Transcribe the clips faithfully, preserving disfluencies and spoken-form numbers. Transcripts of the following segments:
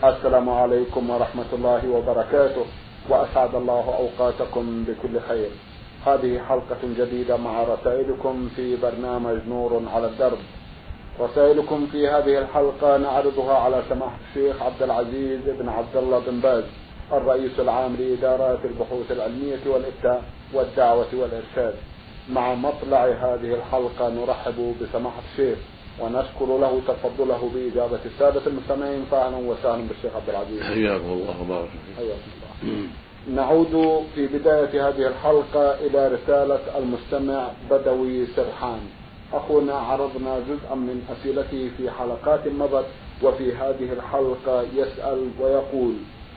السلام عليكم ورحمة الله وبركاته، وأسعد الله أوقاتكم بكل خير. هذه حلقة جديدة مع رسائلكم في برنامج نور على الدرب. رسائلكم في هذه الحلقة نعرضها على سماحة الشيخ عبد العزيز بن عبد الله بن باز، الرئيس العام لإدارات البحوث العلمية والإفتاء والدعوة والإرشاد. مع مطلع هذه الحلقة نرحب بسماحة الشيخ ونشكر له تفضله بإجابة السادة المستمعين. فأهلا وسهلا بالشيخ عبد العزيز. حياكم الله وبارك فيك. نعود في بداية هذه الحلقة إلى رسالة المستمع بدوي سرحان. أخونا عرضنا جزءا من أسئلته في حلقات مضت، وفي هذه الحلقة يسأل ويقول: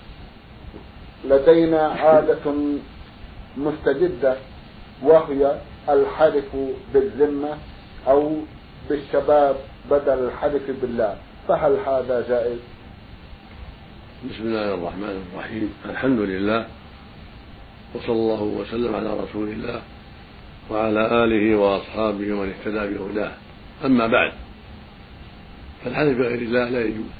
لدينا عادة مستجدة وهي الحلف بالذمة أو بالشباب بدل الحلف بالله، فهل هذا جائز؟ بسم الله الرحمن الرحيم، الحمد لله، وصلى الله وسلم على رسول الله وعلى آله وأصحابه ومن اهتدى بهداه. أما بعد، فالحلف بغير الله لا يجوز،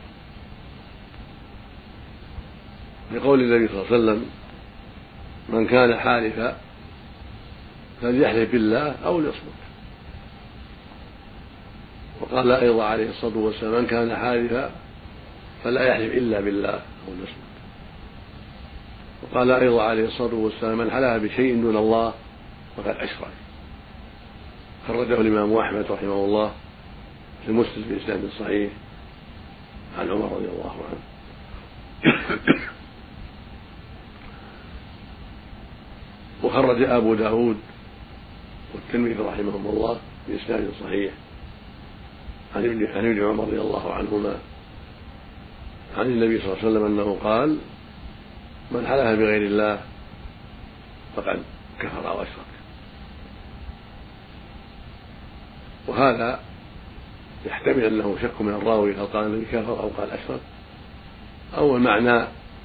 لقول النبي صلى الله عليه وسلم: من كان حالفا فليحلف بالله أو ليصمت. وقال أيضا عليه الصلاة والسلام: من كان حالفا فلا يحلف إلا بالله أو ليصمت. وقال أيضا عليه الصلاة والسلام: من حلف بشيء دون الله فقد أشرك. خرجه الإمام أحمد رحمه الله في مسلم بإسناد صحيح عن عمر رضي الله عنه. وخرج أبو داود والترمذي رحمهم الله بإسناد صحيح عن ابن عمر رضي الله عنهما عن النبي صلى الله عليه وسلم أنه قال: من حلف بغير الله فقد كفر أو أشرك. وهذا يحتمل أنه شك من الراوي هل قال النبي كفر أو قال أشرك، أو المعنى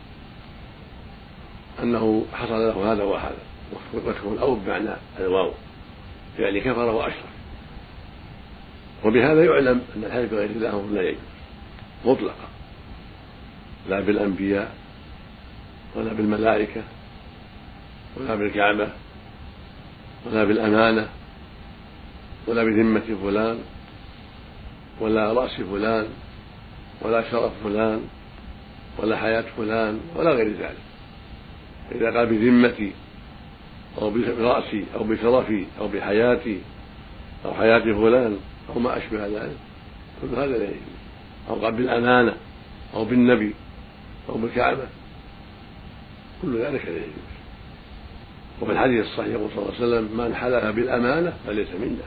أنه حصل له هذا وهذا، وتكون الأو بمعنى الواو يعني كفر وأشرك. وبهذا يعلم أن الحلف بغير الله لا يجوز مطلقا، لا بالأنبياء ولا بالملائكة ولا بالكعبة ولا بالأمانة ولا بذمة فلان ولا رأس فلان ولا شرف فلان ولا حياة فلان ولا غير ذلك. إذا قال بذمتي أو برأسي أو بشرفي أو بحياتي أو حياة فلان أو ما أشبه ذلك، كل هذا لا يجوز. أو قال بالأمانة أو بالنبي أو بالكعبة، كل ذلك لا يجوز. وفي الحديث الصحيح يقول صلى الله عليه وسلم: من حلف بالأمانة فليس منا.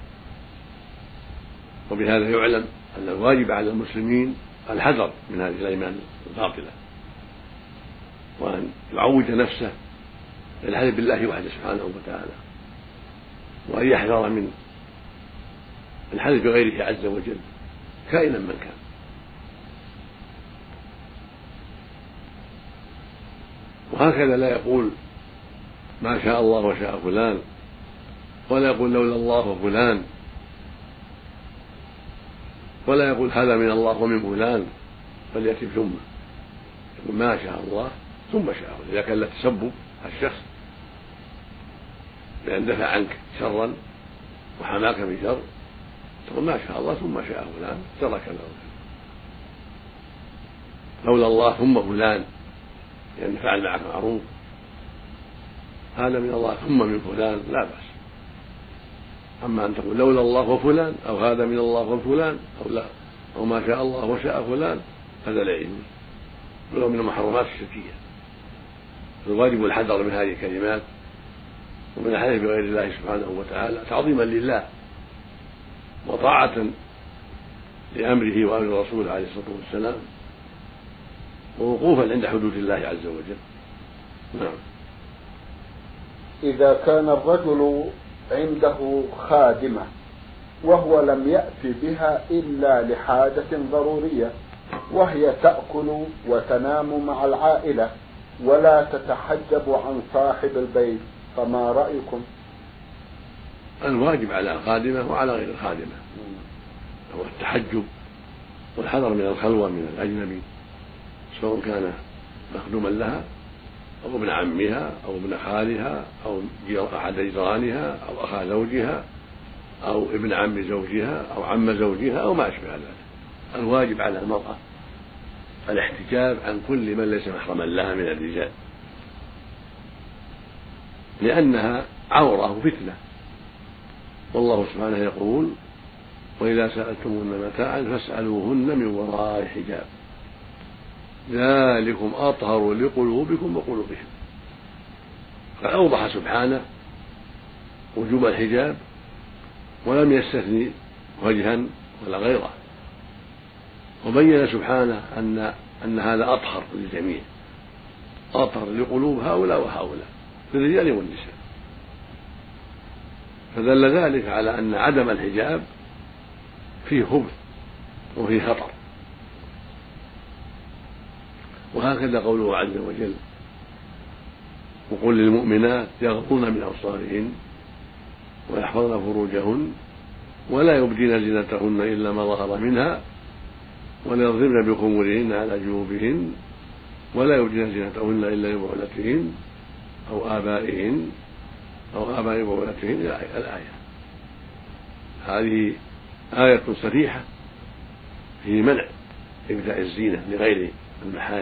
وبهذا يعلم أن الواجب على المسلمين الحذر من هذه الأيمان الباطلة، وأن يعود نفسه الحلف بالله وحده سبحانه وتعالى، وأن يحذر من الحلف بغيره عز وجل كائنا من كان. وهكذا لا يقول ما شاء الله وشاء فلان، ولا يقول لولا الله وفلان، ولا يقول هذا من الله ومن فلان، بل يأتي ثم يقول ما شاء الله ثم شاء. إذا كان له تسبب الشخص بأن دفع عنك شرا وحماك بشر، تقول ما شاء الله ثم شاء فلان ترك له. لولا الله ثم فلان لأن يعني فعل معك معروف، هذا من الله ثم من فلان لا بأس. أما أن تقول لولا الله وفلان أو هذا من الله وفلان أو لا أو ما شاء الله وشاء فلان، هذا لا يجوز، ولو من المحرمات الشركية. الواجب الحذر من هذه الكلمات ومن الحلف بغير الله سبحانه وتعالى تعظيما لله وطاعة لأمره وأمر رسوله عليه الصلاة والسلام، ووقوفا عند حدود الله عز وجل. نعم. إذا كان الرجل عنده خادمة وهو لم يأتي بها إلا لحاجة ضرورية، وهي تأكل وتنام مع العائلة ولا تتحجب عن صاحب البيت، فما رأيكم؟ الواجب على الخادمة وعلى غير الخادمة هو التحجب والحذر من الخلوة من الأجنبي سواء كان مخدوما لها أو ابن عمها أو ابن خالها أو أحد جيرانها أو أخا زوجها أو ابن عم زوجها أو عم زوجها أو ما أشبه ذلك. الواجب على المرأة الاحتجاب عن كل من ليس محرما لها من الرجال، لأنها عورة فتنة، والله سبحانه يقول: وإذا سألتموهن متاعا فاسألوهن من وراء حجاب ذلكم أطهر لقلوبكم وقلوبهم. فأوضح سبحانه وجوب الحجاب ولم يستثني وجها ولا غيره، وبين سبحانه أن أن هذا أطهر للجميع، أطهر لقلوب هؤلاء وهؤلاء للرجال والنساء. فدل ذلك على أن عدم الحجاب فيه خبث وفيه خطر. وهكذا قوله عز وجل: وقل للمؤمنات يغضضن من أبصارهن ويحفظن فروجهن ولا يبدين زينتهن إلا ما ظهر منها وليضربن بخمرهن على جيوبهن ولا يبدين زينتهن إلا لبعولتهن أو آبائهن أو آباء بعولتهن إلى الآية. هذه آية صريحة في منع إبداء الزينة لغير المحارم.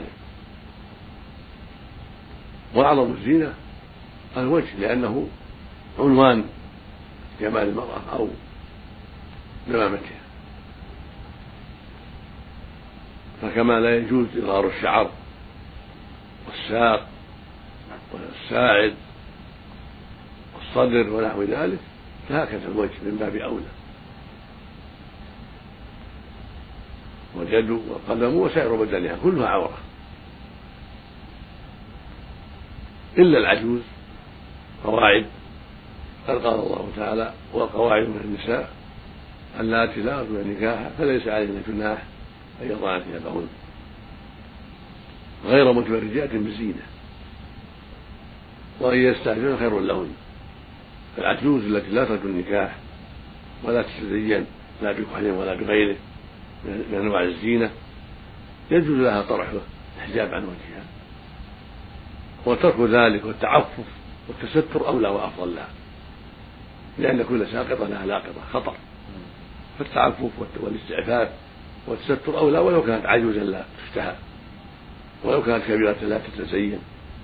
وأعظم الزينة الوجه، لأنه عنوان جمال المرأة أو نمامتها، فكما لا يجوز إظهار الشعر والساق والساعد والصدر ونحو ذلك، فهكذا الوجه من باب أولى، واليد والقدم وسائر بدنها كلها عورة إلا العجوز قواعد. قد قال الله تعالى: والقواعد من النساء اللاتي لا يرجون النكاح فليس عليهن جناح أن يضعن ثيابهن غير متبرجات بالزينة وأن يستعففن خير لهن. العجوز التي لا ترجو النكاح ولا تتزين لا بكحل ولا بغيره من أنواع الزينة يجوز لها طرحه الحجاب عن وجهها، وترك ذلك والتعفف والتستر أولى وأفضل لها، لأن كل ساقطة لها لاقطة خطر. فالتعفف والاستعفاف والتستر أولى ولو كانت عجوزا لا تشتهى ولو كانت كبيرة لا تتزين،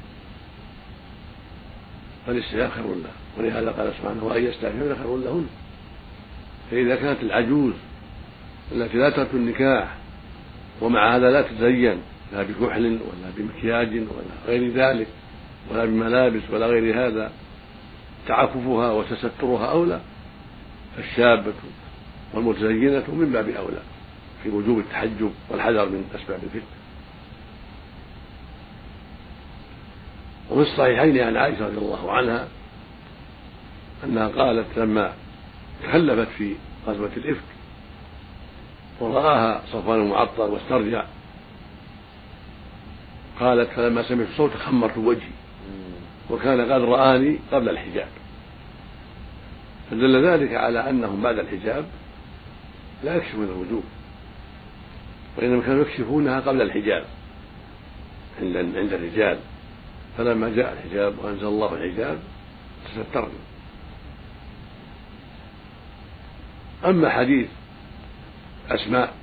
فالاستعفاف خير لها. ولهذا قال سبحانه: وأن يستعففن خير لهن. فإذا كانت العجوز التي لا ترك النكاح ومع هذا لا تتزين لا بكحل ولا بمكياج ولا غير ذلك ولا بملابس ولا غير هذا، تعففها وتسترها أولى، فالشابة والمتزينة من باب أولى في وجوب التحجب والحذر من أسباب الفتنة. وفي الصحيحين عن عائشة رضي الله عنها أنها قالت لما تخلفت في غزوة الإفك ورآها صفوان المعطل واسترجع، قالت: فلما سمعت صوت خمرت وجهي وكان قد رآني قبل الحجاب. فدل ذلك على أنهم بعد الحجاب لا يكشفون الوجوه، وإنما كانوا يكشفونها قبل الحجاب عند الرجال، فلما جاء الحجاب وأنزل الله الحجاب تسترنا. أما حديث أسماء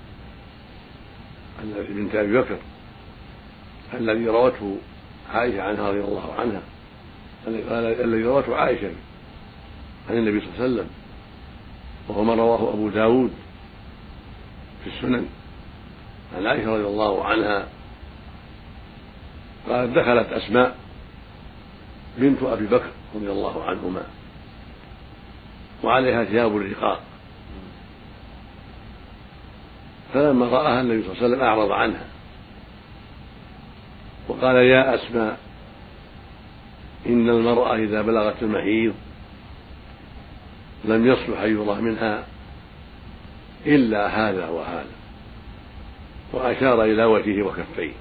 بنت أبي بكر الذي روته عائشة عنها رضي الله عنها، الذي روته عائشة عن النبي صلى الله عليه وسلم، وهو ما رواه أبو داود في السنن عن عائشة رضي الله عنها قالت: دخلت أسماء بنت أبي بكر رضي الله عنهما وعليها ثياب الرقاق، فلما رآها النبي صلى الله عليه وسلم أعرض عنها وقال: يا أسماء، إن المرأة إذا بلغت المحيض لم يصلح أن يرى منها إلا هذا وهذا، وأشار إلى وجهه وكفيه.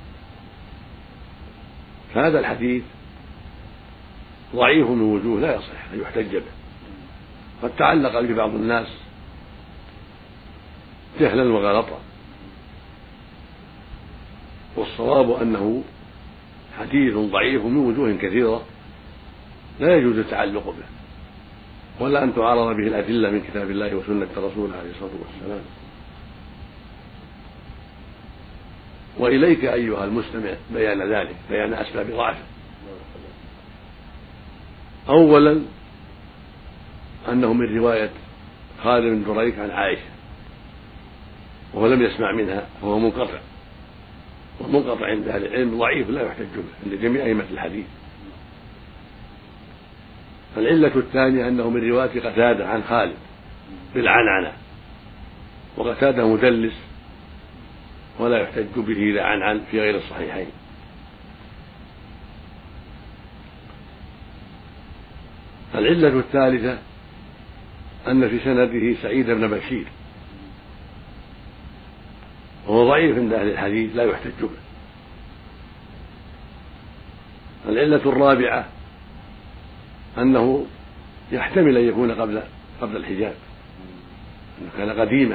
فهذا الحديث ضعيف من وجوه لا يصح أن يحتج به، قد تعلق به بعض الناس جهلا وغلطا، والصواب أنه حديث ضعيف من وجوه كثيرة لا يجوز التعلق به ولا أن تعارض به الأدلة من كتاب الله وسنة رسوله عليه الصلاة والسلام. وإليك أيها المستمع بيان ذلك، بيان أسباب ضعفه. أولا أنه من رواية خالد بن دريك عن عائشة وهو لم يسمع منها فهو منقطع، والمنقطع عند أهل العلم ضعيف لا يحتج به عند جميع أئمة الحديث. العلة الثانية أنه من رواية قتادة عن خالد بالعنعنة، وقتادة مدلس ولا يحتج به إذا عنعن في غير الصحيحين. العلة الثالثة أن في سنده سعيد بن بشير وهو ضعيف عند أهل الحديث لا يحتج به. العلة الرابعة أنه يحتمل أن يكون قبل قبل الحجاب، أنه كان قديما،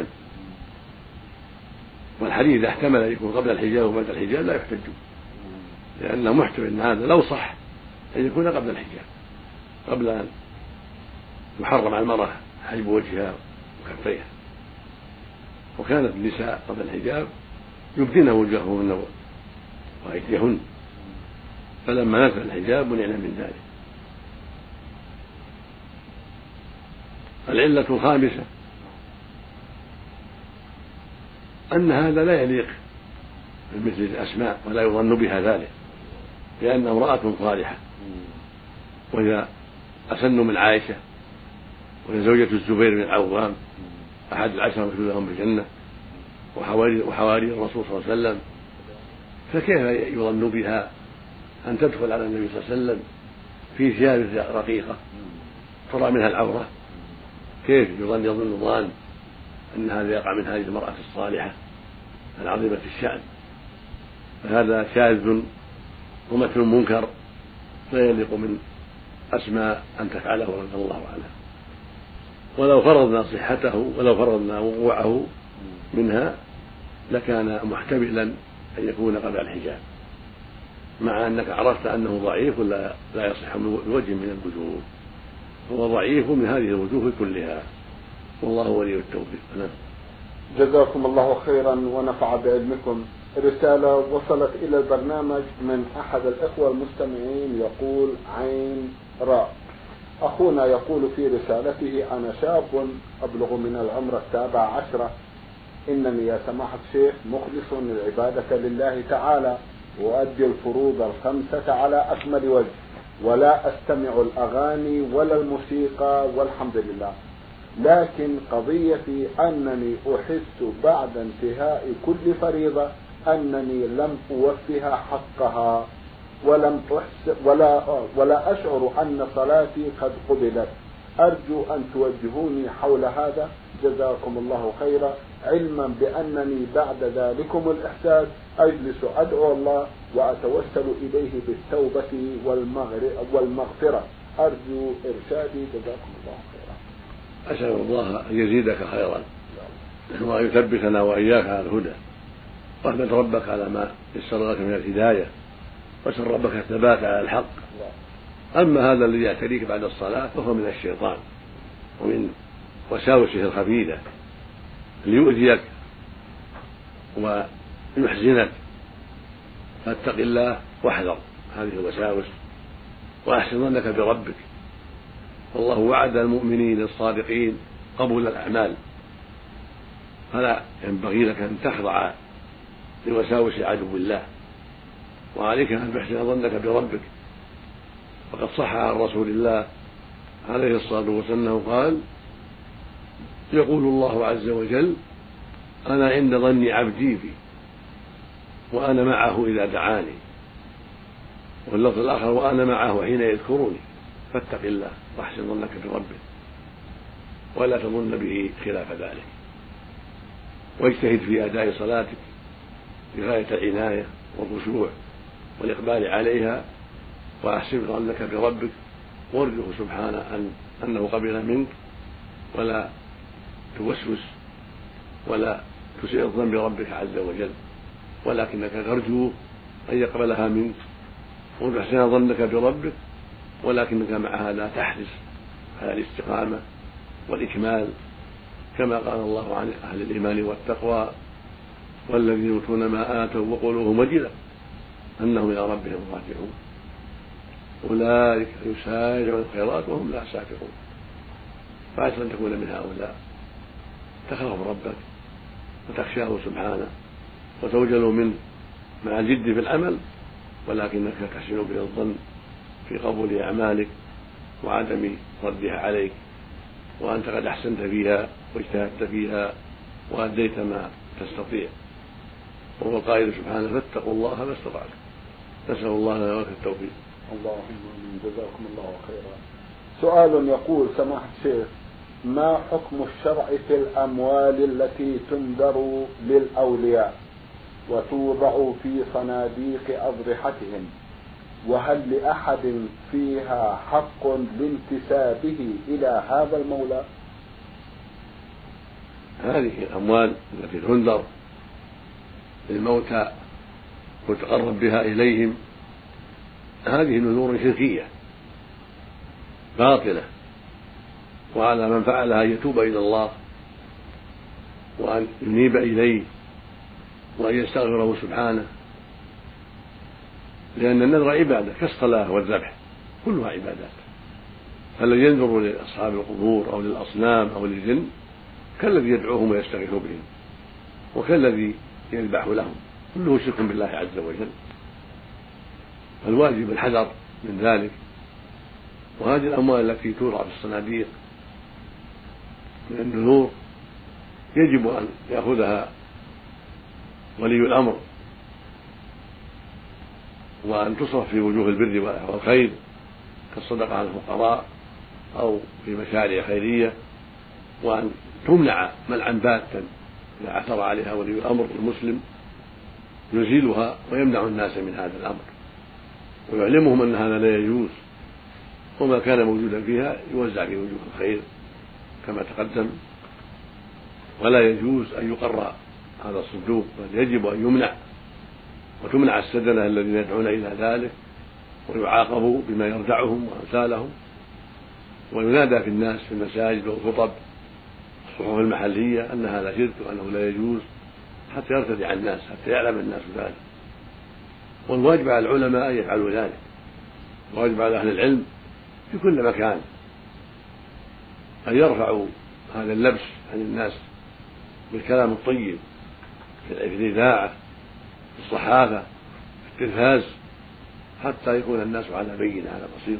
والحديث إذا احتمل أن يكون قبل الحجاب وبعد الحجاب لا يحتج به، لأنه محتمل أن هذا لو صح أن يكون قبل الحجاب، قبل أن يحرم على المرأة حجب وجهها وكفيها. وكانت النساء قبل الحجاب يبدين وجوههن وأيديهن، فلما نزل الحجاب منعنا من ذلك. العلة الخامسة أن هذا لا يليق بمثل الأسماء ولا يظن بها ذلك، لأنها امرأة صالحة، وإذا أسن من عائشة وهي زوجة الزبير بن العوام أحد العشرة المبشورين لهم بالجنة وحواري, وحواري الرسول صلى الله عليه وسلم، فكيف يظن بها أن تدخل على النبي صلى الله عليه وسلم في ثياب رقيقة ترى منها العورة؟ كيف يظن يظن ظان أن هذا يقع من هذه المرأة الصالحة العظيمة الشأن؟ فهذا شاذ ومثل منكر لا يليق من أسماء أن تفعله رضي الله عنها. ولو فرضنا صحته ولو فرضنا وقوعه منها لكان محتملا أن يكون قبل الحجاب، مع أنك عرفت أنه ضعيف ولا لا يصح من وجه من الوجوه، هو ضعيف من هذه الوجوه كلها، والله ولي التوفيق. نعم. جزاكم الله خيرا ونفع بعلمكم. رسالة وصلت إلى البرنامج من أحد الإخوة المستمعين يقول عين راء. أخونا يقول في رسالته: أنا شاب أبلغ من العمر السابع عشرة، إنني يا سماحة الشيخ مخلص العبادة لله تعالى وأؤدي الفروض الخمسة على أكمل وجه، ولا أستمع الأغاني ولا الموسيقى والحمد لله، لكن قضيتي أنني أحس بعد انتهاء كل فريضة أنني لم أوفها حقها ولم أحس ولا ولا أشعر أن صلاتي قد قبلت. أرجو أن توجهوني حول هذا، جزاكم الله خيرا، علما بأنني بعد ذلكم الإحساس أجلس أدعو الله وأتوسل إليه بالتوبة والمغفرة. أرجو إرشادي، جزاكم الله خيرا. أسأل الله أن يزيدك خيرا وأن يثبتنا وإياك على الهدى، واحمد ربك على ما يسر لك من الهداية، واسأل ربك الثبات على الحق. أما هذا الذي يعتريك بعد الصلاة فهو من الشيطان ومن وساوسه الخبيثة ليؤذيك ويحزنك، فاتق الله واحذر هذه الوساوس وأحسن ظنك بربك، والله وعد المؤمنين الصادقين قبول الأعمال، فلا ينبغي لك أن تخضع لوساوس عدو الله، وعليك أن تحسن ظنك بربك. وقد صح عن رسول الله عليه الصلاة والسلام قال: يقول الله عز وجل: أنا عند ظن عبدي بي وأنا معه إذا دعاني، واللفظ الآخر: وأنا معه حين يذكرني. فاتق الله واحسن ظنك بربك ولا تظن به خلاف ذلك، واجتهد في أداء صلاتك بغاية العناية والخشوع والإقبال عليها، وأحسن ظنك بربك وارجه سبحانه أن أنه قبل منك، ولا توسوس ولا تسيء الظن بربك عز وجل. ولكنك ترجو أن يقبلها منك وتحسن ظنك بربك، ولكنك معها لا تحرص على الاستقامة والإكمال، كما قال الله عن أهل الإيمان والتقوى: والذين يؤتون ما آتوا وقلوبهم وجلة أنهم إلى ربهم راجعون أولئك يسارعون الخيرات وهم لا سابقون. فعسى أن تكون من هؤلاء تخاف ربك وتخشاه سبحانه وتوجل منه مع الجد في العمل، ولكنك تحسن به الظن في قبول أعمالك وعدم ردها عليك، وأنت قد أحسنت فيها واجتهدت فيها وأديت ما تستطيع. وهو القائل سبحانه: فاتقوا الله ما استطعتم. نسأل الله لنا ولك التوفيق. اللهم جزاكم الله خيرا. سؤال يقول: سماحة الشيخ، ما حكم الشرع في الأموال التي تنذر للأولياء وتوضع في صناديق أضرحتهم، وهل لأحد فيها حق لانتسابه إلى هذا المولى؟ هذه الأموال التي تنذر للموتى وتقرب بها إليهم هذه نذور شركية باطلة، وعلى من فعلها أن يتوب إلى الله وأن ينيب إليه وأن يستغفره سبحانه، لأن النذر عبادة كالصلاة والذبح كلها عبادات. فالذي ينذر لأصحاب القبور أو للأصنام أو للجن كالذي يدعوهم ويستغيث بهم، وكالذي يذبح لهم، كله شرك بالله عز وجل. فالواجب الحذر من ذلك. وهذه الأموال التي توضع في الصناديق من النذور يجب أن يأخذها ولي الأمر وأن تصرف في وجوه البر والخير كالصدقة على الفقراء أو في مشاريع خيرية، وأن تمنع منعا باتا إذا عثر عليها ولي الأمر المسلم يزيلها ويمنع الناس من هذا الأمر ويعلمهم أن هذا لا يجوز، وما كان موجودا فيها يوزع في وجوه الخير كما تقدم. ولا يجوز أن يقر هذا الصندوق، بل يجب أن يمنع، وتمنع السدنة الذين يدعون إلى ذلك ويعاقبوا بما يردعهم وأمثالهم، وينادى في الناس في المساجد والخطب الصحف المحلية أن هذا شرك وأنه لا يجوز حتى يرتدع الناس، حتى يعلم الناس ذلك. والواجب على العلماء أن يفعلوا ذلك، والواجب على أهل العلم في كل مكان أن يرفعوا هذا اللبس عن الناس بالكلام الطيب في الإذاعة في الصحافة في التلفاز حتى يكون الناس على بينة على بصيرة.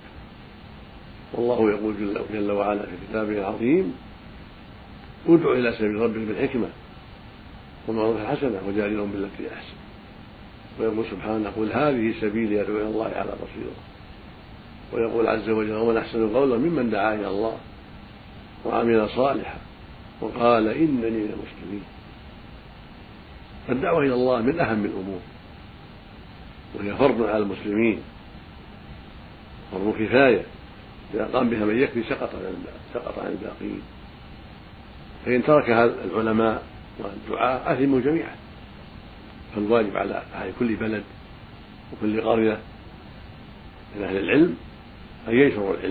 والله يقول جل وعلا في كتابه العظيم: ادع إلى سبيل ربك بالحكمة والموعظة الحسنة وجادلهم بالتي أحسن. ويقول سبحانه: قل هذه سبيلي أدعو إلى الله على بصيرة. ويقول عز وجل: ومن أحسن قولا ممن دعا إلى الله وعمل صالحا وقال إنني من المسلمين. فالدعوة إلى الله من أهم الأمور، وهي فرض على المسلمين، فرض كفاية، إذا قام بها من يكفي سقط عن الباقين. فإن تركها العلماء والدعاء أثموا جميعا. فالواجب على أهل كل بلد وكل قرية من أهل العلم أن ينشروا العلم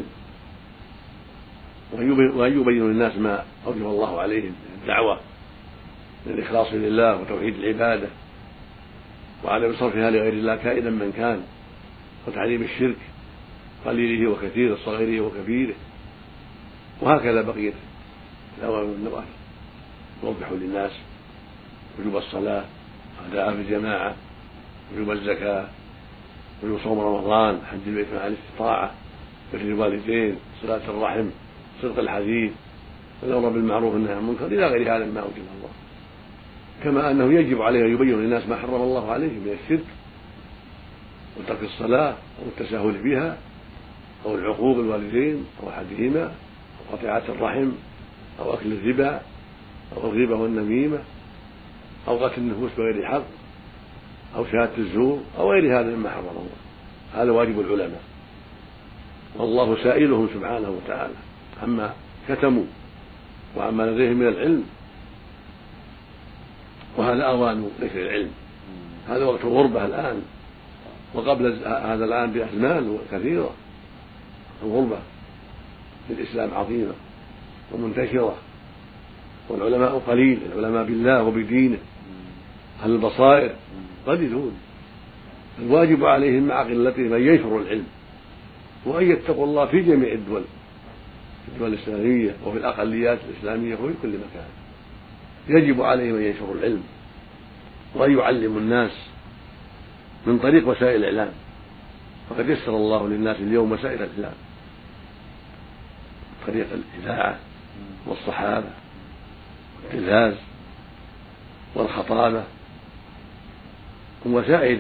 وأن يبينوا للناس ما أوجب الله عليهم من الدعوة من الإخلاص لله وتوحيد العبادة وعدم صرفها لغير الله كائنا من كان، وتحريم الشرك قليله وكثيره صغيره وكبيره. وهكذا بقية الأوامر والنواهي، يوضحوا للناس وجوب الصلاة أداء في الجماعة، وجوب الزكاة، وجوب صوم رمضان، حج البيت مع الاستطاعة، بر الوالدين، صلة الرحم، صدق الحديث، والأمر بالمعروف والنهي عن المنكر إلى غير هذا ما أوجب الله. كما أنه يجب عليه أن يبين للناس ما حرم الله عليهم من الشرك وترك الصلاة أو التساهل بها أو العقوق الوالدين أو أحدهما أو قطيعة الرحم أو أكل الربا أو الغيبة والنميمة أو قتل النفوس بغير حق أو شهادة الزور أو غير هذا مما حرم الله. هذا واجب العلماء، والله سائلهم سبحانه وتعالى عما كتموا وعما لديهم من العلم، وهذا أوان ذكر العلم هذا وقت الغربة الآن، وقبل هذا الآن بأزمان كثيرة الغربة في الإسلام عظيمة ومنتشرة، والعلماء قليل، العلماء بالله وبدينه أهل البصائر قليلون، الواجب عليهم مع قلتهم أن ينشروا العلم وأن يتقوا الله في جميع الدول، في الدول الإسلامية وفي الأقليات الإسلامية وفي كل مكان. يجب عليهم أن ينشروا العلم وأن يعلموا الناس من طريق وسائل الإعلام، فقد يسر الله للناس اليوم وسائل الإعلام، طريق الإذاعة والصحافة والتلفاز والخطابة ووسائل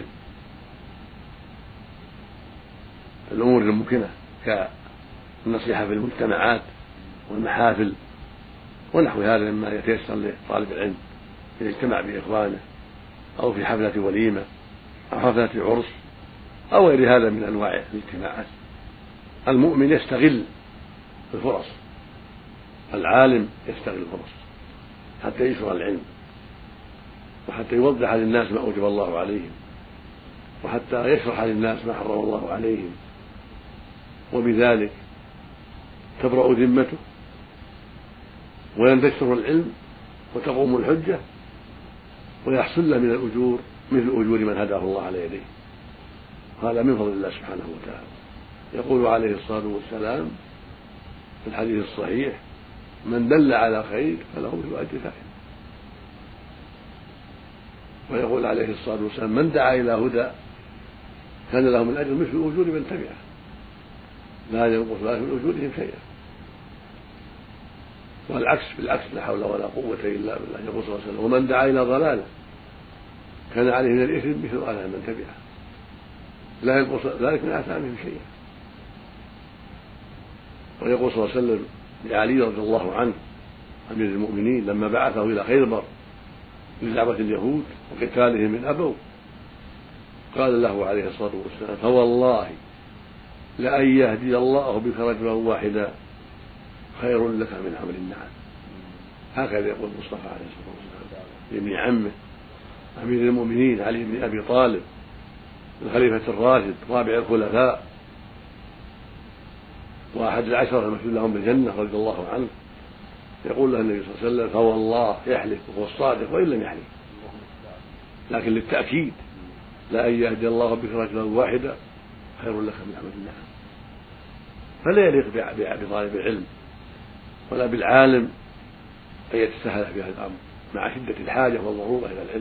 الأمور الممكنة كالنصيحة في المجتمعات والمحافل ونحو هذا مما يتيسر لطالب العلم إذا اجتمع بإخوانه أو في حفلة وليمة أو حفلة عرس أو غير هذا من أنواع الاجتماعات. المؤمن يستغل الفرص، العالم يستغل الفرص حتى يشرع العلم وحتى يوضح للناس ما أوجب الله عليهم وحتى يشرح للناس ما حرم الله عليهم، وبذلك تبرأ ذمته وينتشر العلم وتقوم الحجة ويحصل له من الأجور مثل أجور من هداه الله على يديه. هذا من فضل الله سبحانه وتعالى. يقول عليه الصلاة والسلام في الحديث الصحيح: من دل على خير فله مثل أجر فاعله. ويقول عليه الصلاة والسلام: من دعا إلى هدى كان له من أجر مثل أجور من تبعه لا ينقص ذلك من أجورهم شيئا. والعكس بالعكس: لا حول ولا قوة إلا بالله. يقول صلى الله عليه وسلم: ومن دعا إلى ضلالة كان عليه من الإثم مثل آثام من تبعه لا ينقص ذلك من آثامهم شيئا. ويقول صلى الله عليه وسلم لعلي رضي الله عنه أمير المؤمنين لما بعثه إلى خيبر لدعوة اليهود وقتالهم من أبوا، قال له عليه الصلاة والسلام: فوالله لأن يهدي الله بك رجلا واحدا خير لك من حمل النعم. هكذا يقول المصطفى عليه الصلاة والسلام لابن عمه أمير المؤمنين علي بن أبي طالب الخليفة الراشد رابع الخلفاء وأحد العشرة المشهود لهم بالجنة رضي الله عنه. يقول له النبي صلى الله عليه وسلم: فوالله يحلف وهو الصادق وإن لم يحلف، لكن للتأكيد: لأن يهدي الله بك رجلا واحدا خير لك من حمل النعم. فلا يليق بطالب العلم ولا بالعالم أن يتساهل في هذا الأمر مع شدة الحاجة والضرورة إلى العلم،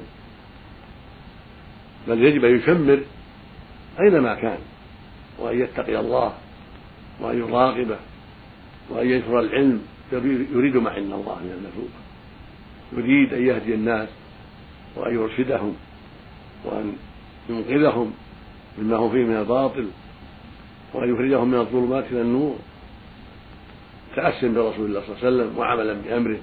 بل يجب أن يشمر أينما كان وأن يتقي الله وأن يراقبه وأن ينشر العلم. يريد ما عند الله من المثوبة، يريد أن يهدي الناس وأن يرشدهم وأن ينقذهم مما هم فيه من الباطل وأن يخرجهم من الظلمات إلى النور تأسيا برسول الله صلى الله عليه وسلم وعملا بأمره.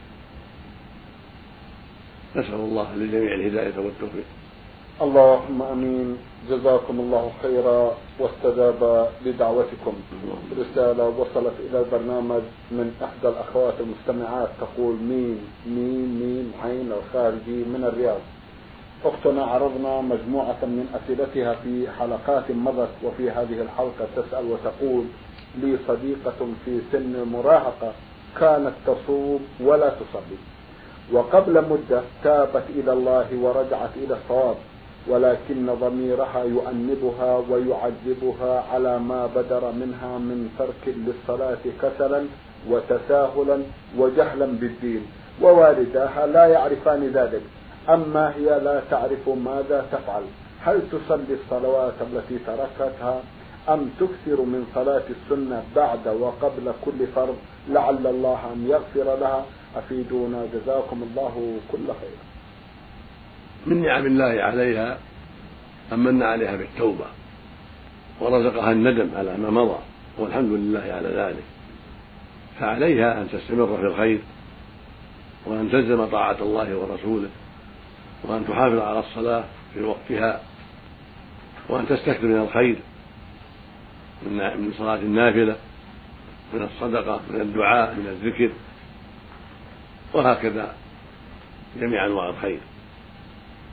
نسأل الله للجميع الهداية والتوفيق. اللهم امين. جزاكم الله خيرا واستجاب لدعوتكم. رسالة وصلت الى البرنامج من احدى الاخوات المستمعات تقول: ميم ميم ميم عين الخارجي من الرياض. اختنا عرضنا مجموعة من اسئلتها في حلقات مضت، وفي هذه الحلقة تسأل وتقول: لي صديقة في سن المراهقة كانت تصوم ولا تصلي، وقبل مدة تابت إلى الله ورجعت إلى الصواب، ولكن ضميرها يؤنبها ويعذبها على ما بدر منها من ترك للصلاة كسلا وتساهلا وجهلا بالدين، ووالداها لا يعرفان ذلك، أما هي لا تعرف ماذا تفعل. هل تصلي الصلوات التي تركتها أم تكثر من صلاة السنة بعد وقبل كل فرض لعل الله أن يغفر لها؟ أفيدونا جزاكم الله كل خير. من نعم الله عليها أن من عليها بالتوبة ورزقها الندم على ما مضى، والحمد لله على ذلك. فعليها أن تستمر في الخير وأن تلزم طاعة الله ورسوله وأن تحافظ على الصلاة في وقتها وأن تستكثر من الخير من صلاة النافلة، من الصدقة، من الدعاء، من الذكر، وهكذا جميع أنواع الخير.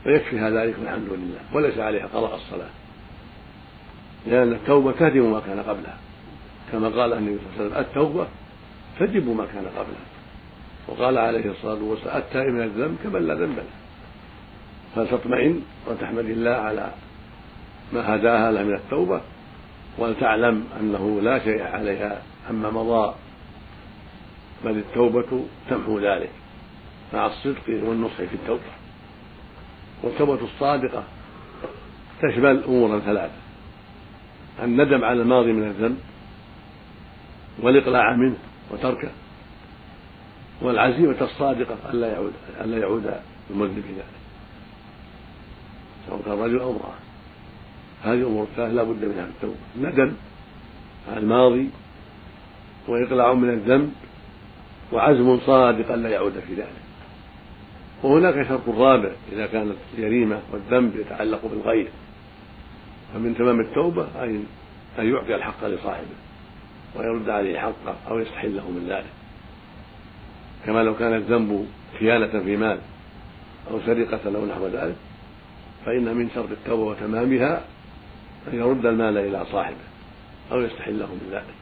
ويكفيها ذلك والحمد لله، وليس عليها قضاء الصلاة، لأن التوبة تهدم ما كان قبلها، كما قال النبي صلى الله عليه وسلم: التوبة تجب ما كان قبلها. وقال عليه الصلاة والسلام: التائب من الذنب كمن لا ذنب له. فلتطمئن وتحمد الله على ما هداها لها من التوبة، ولتعلم أنه لا شيء عليها عما مضى، بل التوبة تمحو ذلك مع الصدق والنصح في التوبة. والتوبة الصادقة تشمل أمورا ثلاثة: الندم على الماضي من الذنب، والإقلاع منه وتركه، والعزيمة الصادقة ألا يعود ألا يعود المذنب في ذلك، سواء كان رجل أو امرأة. هذه أمور الثلاث لا بد منها في التوبة: الندم على الماضي، وإقلاع من الذنب، وعزم صادق ألا يعود في ذلك. وهناك شرط رابع إذا كانت الجريمة والذنب يتعلق بالغير، فمن تمام التوبة أن يعطي الحق لصاحبه ويرد عليه حقه أو يستحله من ذلك، كما لو كان الذنب خيانة في مال أو سرقة أو نحو ذلك، فإن من شرط التوبة وتمامها أن يرد المال إلى صاحبه أو يستحله من ذلك.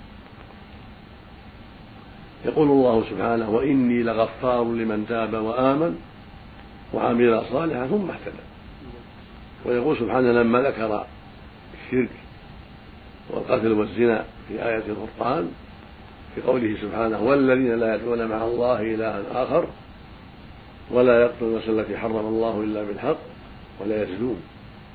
يقول الله سبحانه: وإني لغفار لمن تاب وآمن وعمل صالحا ثم اهتدى. ويقول سبحانه لما ذكر الشرك والقتل والزنا في آية الفرقان في قوله سبحانه: والذين لا يدعون مع الله إلها آخر ولا يقتلون النفس التي حرم الله إلا بالحق ولا يزنون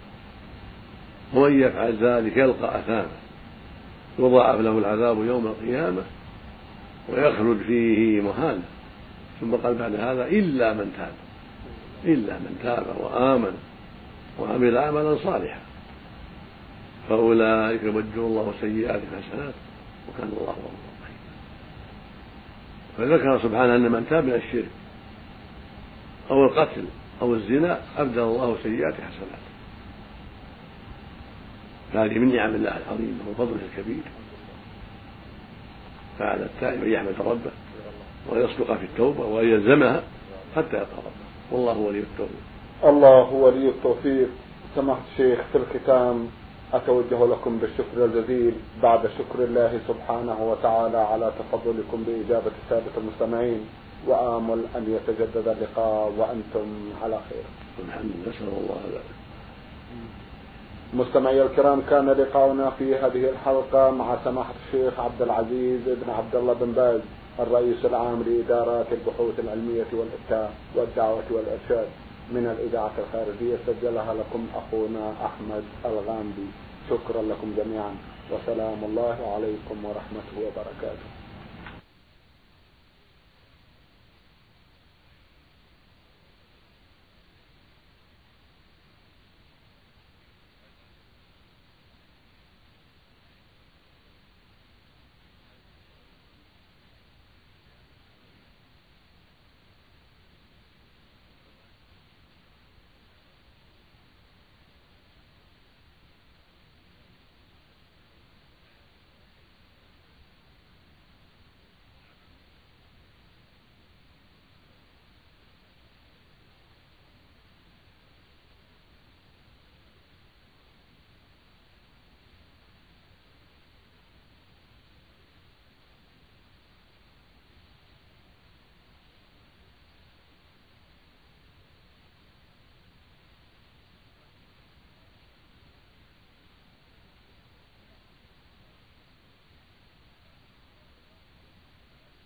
ومن يفعل ذلك يلقى أثاما يضاعف له العذاب يوم القيامة ويخلد فيه مهانا. ثم قال بعد هذا: إلا من تاب إلا من تاب وآمن وعمل عملا صالحا فأولئك يبدل الله سيئات حسنات وكان الله غفورا رحيما. فذكر سبحانه أن من تاب من الشرك أو القتل أو الزنا أبدل الله سيئات حسنات. هذه من نعم الله العظيمة وفضله الكبير، فعلى التائب أن يحمد ربه ويصدق في التوبة ويلزمها حتى يلقى ربه، والله ولي التوفيق. الله ولي التوفيق. سماحة الشيخ، في الختام أتوجه لكم بالشكر الجزيل بعد شكر الله سبحانه وتعالى على تفضلكم بإجابة السادة المستمعين، وآمل أن يتجدد اللقاء وأنتم على خير. الحمد لله، نسأل الله ذلك. مستمعي الكرام، كان لقاؤنا في هذه الحلقة مع سماحة الشيخ عبد العزيز بن عبد الله بن باز، الرئيس العام لإدارات البحوث العلمية والإفتاء والدعوة والإرشاد من الإذاعة الخارجية، سجلها لكم أخونا أحمد الغامدي. شكرا لكم جميعا، وسلام الله عليكم ورحمته وبركاته.